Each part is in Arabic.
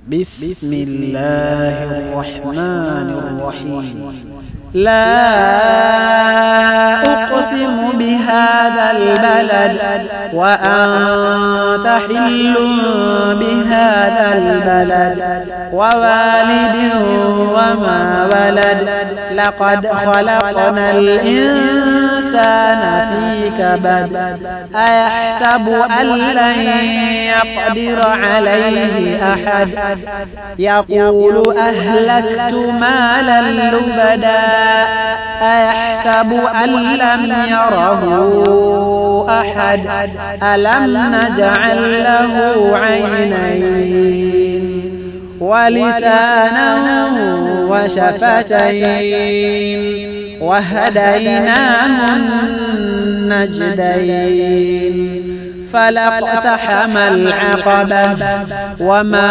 بسم الله الرحمن الرحيم. لا أقسم بهذا البلد وأنت حل بهذا البلد ووالد وما ولد لقد خلقنا الإنسان في كبد أيحسب أن لن يقدر عليه أحد يقول أهلكت مالا لبدا أيحسب أن لم يره أحد ألم نجعل له عينين ولسانا وشفتين وهديناه النجدين فلاقتحم العقبة وما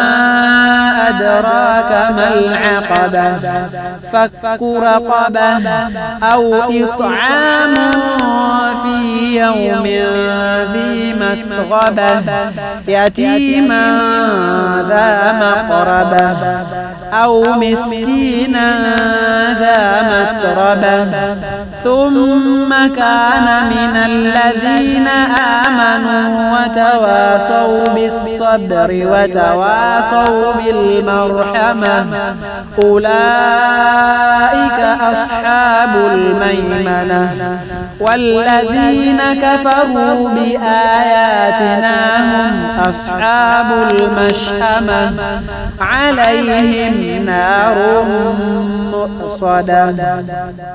أدراك ما العقبة فك رقبة أو إطعام في يوم ذي مسغبة يتيما ذا مقربة أو مسكينا ذا متربة ثم كان من الذين آمنوا وتواصوا بالصبر وتواصوا بالمرحمة أولئك أصحاب الميمنة والذين كفروا بآياتنا هم أصحاب المشأمة عليهم نار مؤصدة.